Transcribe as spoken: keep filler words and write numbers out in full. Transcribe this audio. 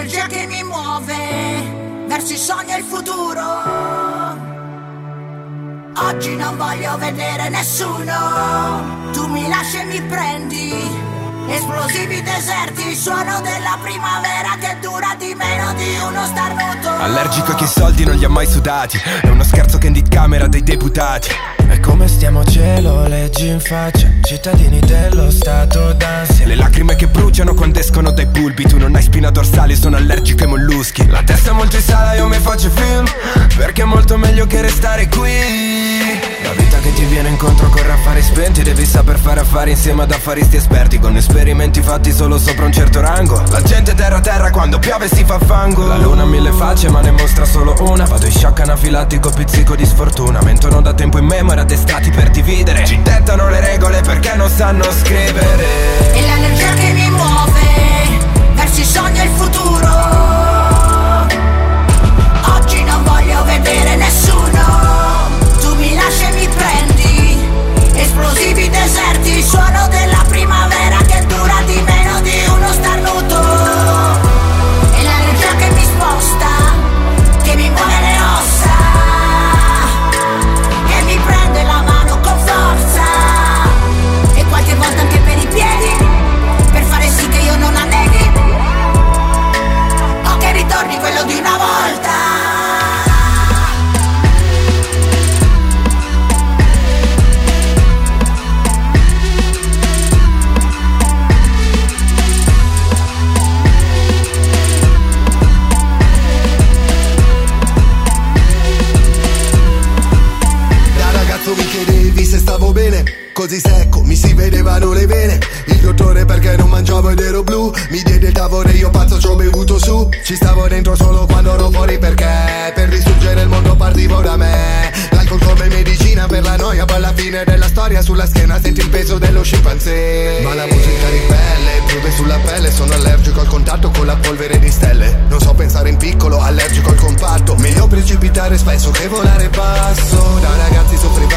l'energia che mi muove verso i sogni e il futuro. Oggi non voglio vedere nessuno, tu mi lasci e mi prendi. Esplosivi deserti, il suono della primavera che dura di meno di uno starnuto. Allergico a chi i soldi non li ha mai sudati, è uno scherzo che in camera dei deputati. E come stiamo ce lo leggi in faccia, cittadini dello stato d'ansia. Le lacrime che bruciano quando escono dai bulbi, tu non hai spina dorsale, sono allergico ai molluschi. La testa è molto in sala, io mi faccio film, perché è molto meglio che restare qui. La vita che ti viene incontro corre affari spenti, devi saper fare affari insieme ad affaristi esperti, con esperimenti fatti solo sopra un certo rango. La gente terra terra quando piove si fa fango. La luna ha mille facce ma ne mostra solo una. Vado in shock anafilattico, pizzico di sfortuna. Mentono da tempo in memoria, addestrati per dividere. Ci dettano le regole perché non sanno scrivere. E l'energia che mi muove verso i sogni e il futuro. Oggi non voglio vedere nessuno, tu mi lasci e mi prendi. Esplosivi deserti, il suono della primavera che dura di meno di uno starnuto. E l'energia che mi sposta, che mi muove le ossa, che mi prende la mano con forza, e qualche volta anche per i piedi, per fare sì che io non anneghi, o che ritorni quello di una volta. Mi chiedevi se stavo bene, così secco mi si vedevano le vene. Il dottore perché non mangiavo ed ero blu, mi diede il tavolo e io pazzo ci ho bevuto su. Ci stavo dentro solo quando ero fuori perché per distruggere il mondo partivo da me. L'alcol come medicina per la noia, poi alla fine della storia sulla schiena senti il peso dello scimpanzé. Ma la musica ribelle, piove sulla pelle, sono allergico al contatto con la polvere di stelle. Non so pensare in piccolo, allergico al compatto, meglio precipitare spesso che volare basso. Da ragazzi soffrivo